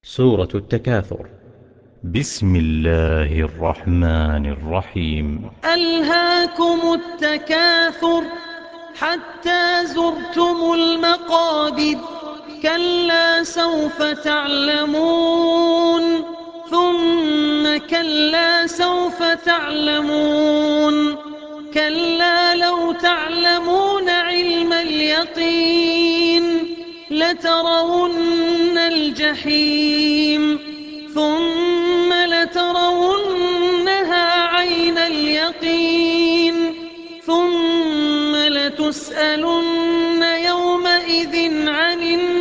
سورة التكاثر. بسم الله الرحمن الرحيم. ألهاكم التكاثر حتى زرتم المقابر كلا سوف تعلمون ثم كلا سوف تعلمون كلا لو تعلمون علم اليقين لترون الجحيم ثم لترونها عين اليقين ثم لتسألن يومئذ عن النعيم.